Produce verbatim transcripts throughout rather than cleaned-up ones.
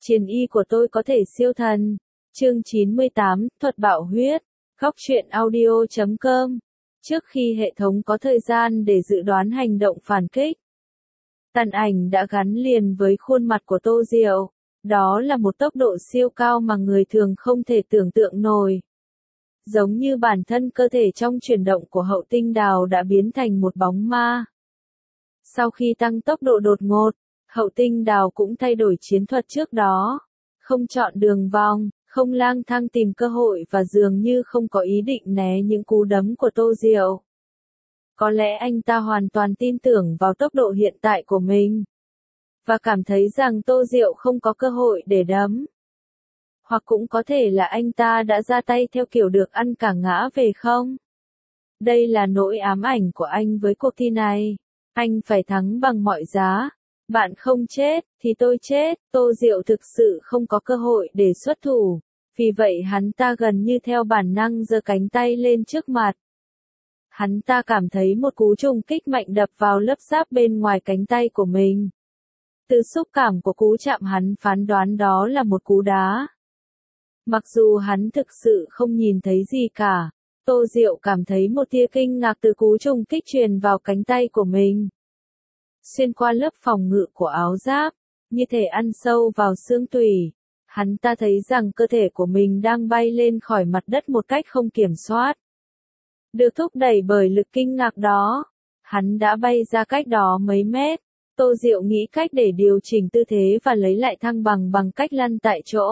Chiến y của tôi có thể siêu thần. Chương chín mươi tám, thuật bạo huyết. Góc truyện audio chấm com. Trước khi hệ thống có thời gian để dự đoán hành động phản kích, tàn ảnh đã gắn liền với khuôn mặt của Tô Diệu. Đó là một tốc độ siêu cao mà người thường không thể tưởng tượng nổi. Giống như bản thân cơ thể trong chuyển động của Hậu Tinh Đào đã biến thành một bóng ma. Sau khi tăng tốc độ đột ngột, Hậu Tinh Đào cũng thay đổi chiến thuật trước đó. Không chọn đường vòng, không lang thang tìm cơ hội và dường như không có ý định né những cú đấm của Tô Diệu. Có lẽ anh ta hoàn toàn tin tưởng vào tốc độ hiện tại của mình, và cảm thấy rằng Tô Diệu không có cơ hội để đấm. Hoặc cũng có thể là anh ta đã ra tay theo kiểu được ăn cả ngã về không? Đây là nỗi ám ảnh của anh với cuộc thi này. Anh phải thắng bằng mọi giá. Bạn không chết, thì tôi chết. Tô Diệu thực sự không có cơ hội để xuất thủ. Vì vậy hắn ta gần như theo bản năng giơ cánh tay lên trước mặt. Hắn ta cảm thấy một cú trùng kích mạnh đập vào lớp giáp bên ngoài cánh tay của mình. Từ xúc cảm của cú chạm hắn phán đoán đó là một cú đá. Mặc dù hắn thực sự không nhìn thấy gì cả, Tô Diệu cảm thấy một tia kinh ngạc từ cú trùng kích truyền vào cánh tay của mình. Xuyên qua lớp phòng ngự của áo giáp, như thể ăn sâu vào xương tủy, hắn ta thấy rằng cơ thể của mình đang bay lên khỏi mặt đất một cách không kiểm soát. Được thúc đẩy bởi lực kinh ngạc đó, hắn đã bay ra cách đó mấy mét. Tô Diệu nghĩ cách để điều chỉnh tư thế và lấy lại thăng bằng bằng cách lăn tại chỗ.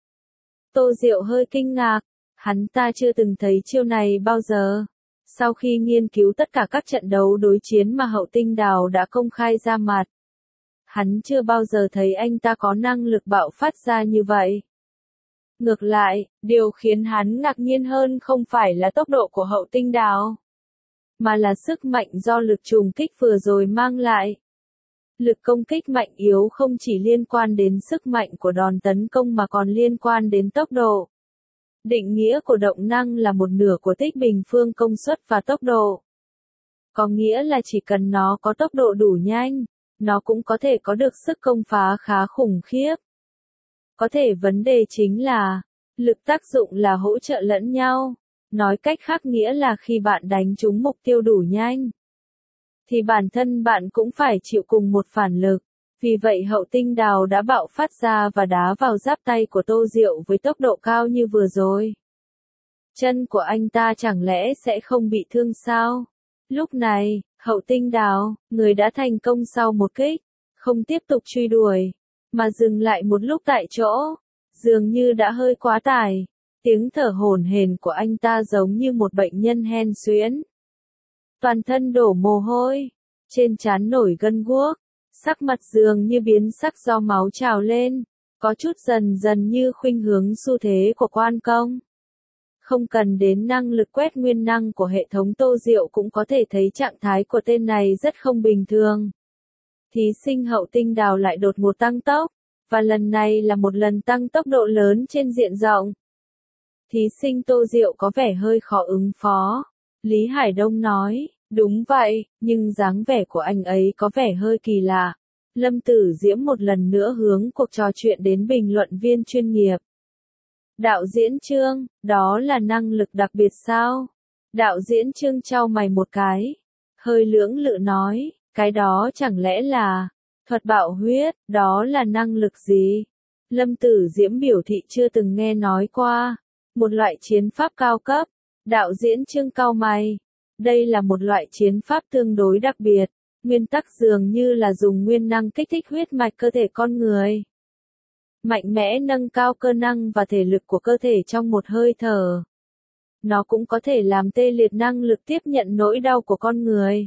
Tô Diệu hơi kinh ngạc, hắn ta chưa từng thấy chiêu này bao giờ. Sau khi nghiên cứu tất cả các trận đấu đối chiến mà Hậu Tinh Đào đã công khai ra mặt, hắn chưa bao giờ thấy anh ta có năng lực bạo phát ra như vậy. Ngược lại, điều khiến hắn ngạc nhiên hơn không phải là tốc độ của Hậu Tinh Đào, mà là sức mạnh do lực trùng kích vừa rồi mang lại. Lực công kích mạnh yếu không chỉ liên quan đến sức mạnh của đòn tấn công mà còn liên quan đến tốc độ. Định nghĩa của động năng là một nửa của tích bình phương công suất và tốc độ. Có nghĩa là chỉ cần nó có tốc độ đủ nhanh, nó cũng có thể có được sức công phá khá khủng khiếp. Có thể vấn đề chính là, lực tác dụng là hỗ trợ lẫn nhau. Nói cách khác nghĩa là khi bạn đánh trúng mục tiêu đủ nhanh, thì bản thân bạn cũng phải chịu cùng một phản lực. Vì vậy Hậu Tinh Đào đã bạo phát ra và đá vào giáp tay của Tô Diệu với tốc độ cao như vừa rồi. Chân của anh ta chẳng lẽ sẽ không bị thương sao? Lúc này, Hậu Tinh Đào, người đã thành công sau một kích, không tiếp tục truy đuổi, mà dừng lại một lúc tại chỗ, dường như đã hơi quá tải. Tiếng thở hổn hển của anh ta giống như một bệnh nhân hen suyễn. Toàn thân đổ mồ hôi, trên trán nổi gân guốc, sắc mặt dường như biến sắc do máu trào lên, có chút dần dần như khuynh hướng xu thế của Quan Công. Không cần đến năng lực quét nguyên năng của hệ thống, Tô Diệu cũng có thể thấy trạng thái của tên này rất không bình thường. Thí sinh Hậu Tinh Đào lại đột ngột tăng tốc, và lần này là một lần tăng tốc độ lớn trên diện rộng. Thí sinh Tô Diệu có vẻ hơi khó ứng phó. Lý Hải Đông nói, đúng vậy, nhưng dáng vẻ của anh ấy có vẻ hơi kỳ lạ. Lâm Tử Diễm một lần nữa hướng cuộc trò chuyện đến bình luận viên chuyên nghiệp. Đạo diễn Trương, đó là năng lực đặc biệt sao? Đạo diễn Trương chau mày một cái, hơi lưỡng lự nói, cái đó chẳng lẽ là thuật bạo huyết, đó là năng lực gì? Lâm Tử Diễm biểu thị chưa từng nghe nói qua. Một loại chiến pháp cao cấp. Đạo diễn Trương cau mày. Đây là một loại chiến pháp tương đối đặc biệt. Nguyên tắc dường như là dùng nguyên năng kích thích huyết mạch cơ thể con người. Mạnh mẽ nâng cao cơ năng và thể lực của cơ thể trong một hơi thở. Nó cũng có thể làm tê liệt năng lực tiếp nhận nỗi đau của con người.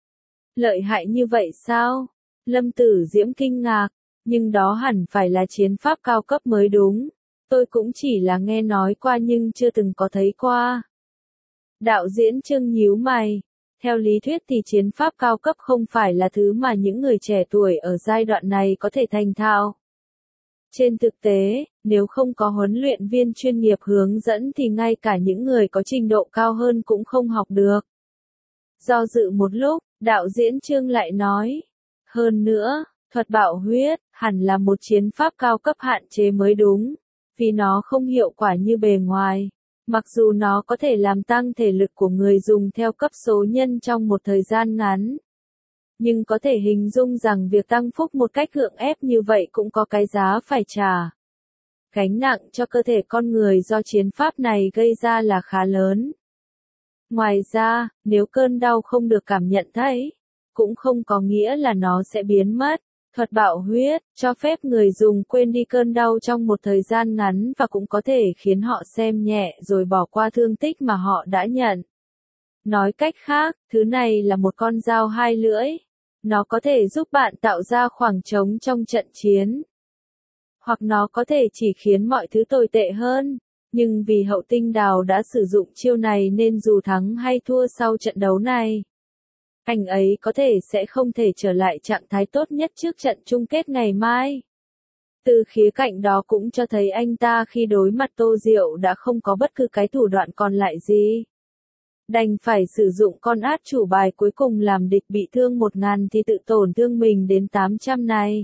Lợi hại như vậy sao? Lâm Tử Diễm kinh ngạc. Nhưng đó hẳn phải là chiến pháp cao cấp mới đúng. Tôi cũng chỉ là nghe nói qua nhưng chưa từng có thấy qua. Đạo diễn Trương nhíu mày. Theo lý thuyết thì chiến pháp cao cấp không phải là thứ mà những người trẻ tuổi ở giai đoạn này có thể thành thạo. Trên thực tế, nếu không có huấn luyện viên chuyên nghiệp hướng dẫn thì ngay cả những người có trình độ cao hơn cũng không học được. Do dự một lúc, đạo diễn Trương lại nói. Hơn nữa, Thuật bạo huyết, hẳn là một chiến pháp cao cấp hạn chế mới đúng, vì nó không hiệu quả như bề ngoài. Mặc dù nó có thể làm tăng thể lực của người dùng theo cấp số nhân trong một thời gian ngắn. Nhưng có thể hình dung rằng việc tăng phúc một cách gượng ép như vậy cũng có cái giá phải trả. Gánh nặng cho cơ thể con người do chiến pháp này gây ra là khá lớn. Ngoài ra, nếu cơn đau không được cảm nhận thấy, cũng không có nghĩa là nó sẽ biến mất. Thuật bạo huyết, cho phép người dùng quên đi cơn đau trong một thời gian ngắn và cũng có thể khiến họ xem nhẹ rồi bỏ qua thương tích mà họ đã nhận. Nói cách khác, thứ này là một con dao hai lưỡi. Nó có thể giúp bạn tạo ra khoảng trống trong trận chiến. Hoặc nó có thể chỉ khiến mọi thứ tồi tệ hơn. Nhưng vì Hậu Tinh Đào đã sử dụng chiêu này nên dù thắng hay thua sau trận đấu này, anh ấy có thể sẽ không thể trở lại trạng thái tốt nhất trước trận chung kết ngày mai. Từ khía cạnh đó cũng cho thấy anh ta khi đối mặt Tô Diệu đã không có bất cứ cái thủ đoạn còn lại gì. Đành phải sử dụng con át chủ bài cuối cùng làm địch bị thương một ngàn thì tự tổn thương mình đến tám trăm này.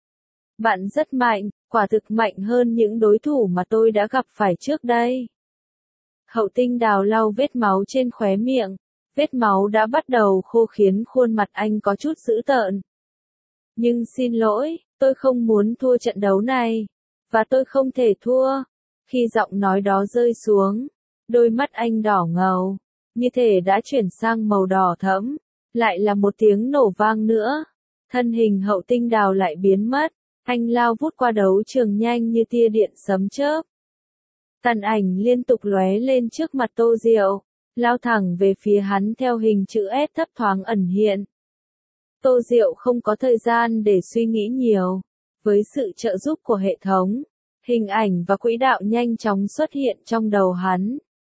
Bạn rất mạnh, quả thực mạnh hơn những đối thủ mà tôi đã gặp phải trước đây. Hậu Tinh Đào lau vết máu trên khóe miệng. Vết máu đã bắt đầu khô khiến khuôn mặt anh có chút dữ tợn. Nhưng xin lỗi, tôi không muốn thua trận đấu này. Và tôi không thể thua. Khi giọng nói đó rơi xuống, đôi mắt anh đỏ ngầu, như thể đã chuyển sang màu đỏ thẫm. Lại là một tiếng nổ vang nữa. Thân hình Hậu Tinh Đào lại biến mất. Anh lao vút qua đấu trường nhanh như tia điện sấm chớp. Tàn ảnh liên tục lóe lên trước mặt Tô Diệu, lao thẳng về phía hắn theo hình chữ S thấp thoáng ẩn hiện. Tô Diệu không có thời gian để suy nghĩ nhiều. Với sự trợ giúp của hệ thống, hình ảnh và quỹ đạo nhanh chóng xuất hiện trong đầu hắn.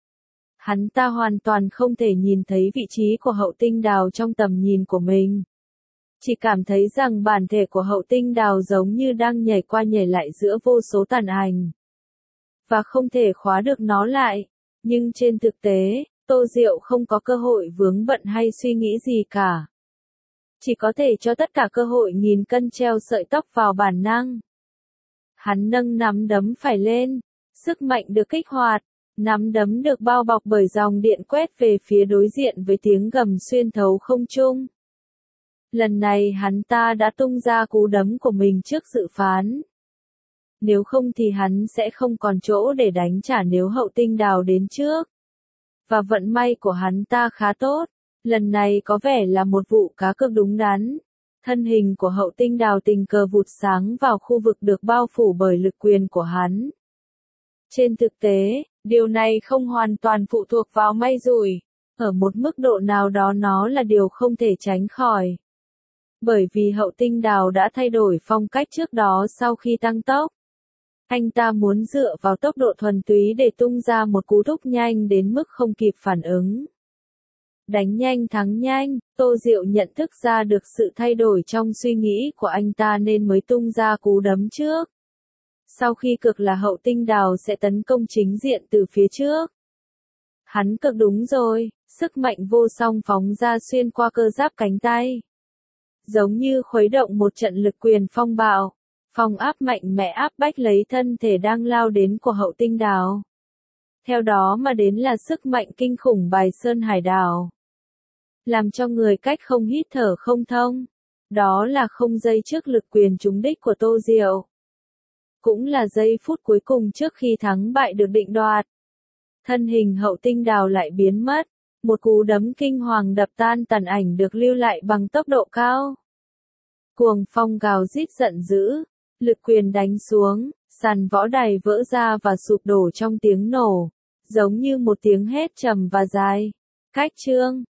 Hắn ta hoàn toàn không thể nhìn thấy vị trí của Hậu Tinh Đào trong tầm nhìn của mình. Chỉ cảm thấy rằng bản thể của Hậu Tinh Đào giống như đang nhảy qua nhảy lại giữa vô số tàn ảnh. Và không thể khóa được nó lại. Nhưng trên thực tế, Tô Diệu không có cơ hội vướng bận hay suy nghĩ gì cả. Chỉ có thể cho tất cả cơ hội nghìn cân treo sợi tóc vào bản năng. Hắn nâng nắm đấm phải lên, sức mạnh được kích hoạt, nắm đấm được bao bọc bởi dòng điện quét về phía đối diện với tiếng gầm xuyên thấu không trung. Lần này hắn ta đã tung ra cú đấm của mình trước dự phán. Nếu không thì hắn sẽ không còn chỗ để đánh trả nếu Hậu Tinh Đào đến trước. Và vận may của hắn ta khá tốt. Lần này có vẻ là một vụ cá cược đúng đắn. Thân hình của Hậu Tinh Đào tình cờ vụt sáng vào khu vực được bao phủ bởi lực quyền của hắn. Trên thực tế, điều này không hoàn toàn phụ thuộc vào may rủi. Ở một mức độ nào đó nó là điều không thể tránh khỏi. Bởi vì Hậu Tinh Đào đã thay đổi phong cách trước đó sau khi tăng tốc. Anh ta muốn dựa vào tốc độ thuần túy để tung ra một cú thúc nhanh đến mức không kịp phản ứng. Đánh nhanh thắng nhanh, Tô Diệu nhận thức ra được sự thay đổi trong suy nghĩ của anh ta nên mới tung ra cú đấm trước. Sau khi cực là Hậu Tinh Đào sẽ tấn công chính diện từ phía trước. Hắn cực đúng rồi, sức mạnh vô song phóng ra xuyên qua cơ giáp cánh tay. Giống như khuấy động một trận lực quyền phong bạo. Phong áp mạnh mẽ áp bách lấy thân thể đang lao đến của Hậu Tinh Đào. Theo đó mà đến là sức mạnh kinh khủng bài sơn hải đảo. Làm cho người cách không hít thở không thông. Đó là không giây trước lực quyền trúng đích của Tô Diệu. Cũng là giây phút cuối cùng trước khi thắng bại được định đoạt. Thân hình Hậu Tinh Đào lại biến mất. Một cú đấm kinh hoàng đập tan tàn ảnh được lưu lại bằng tốc độ cao. Cuồng phong gào rít giận dữ. Lực quyền đánh xuống, sàn võ đài vỡ ra và sụp đổ trong tiếng nổ, giống như một tiếng hét trầm và dài. Cách chương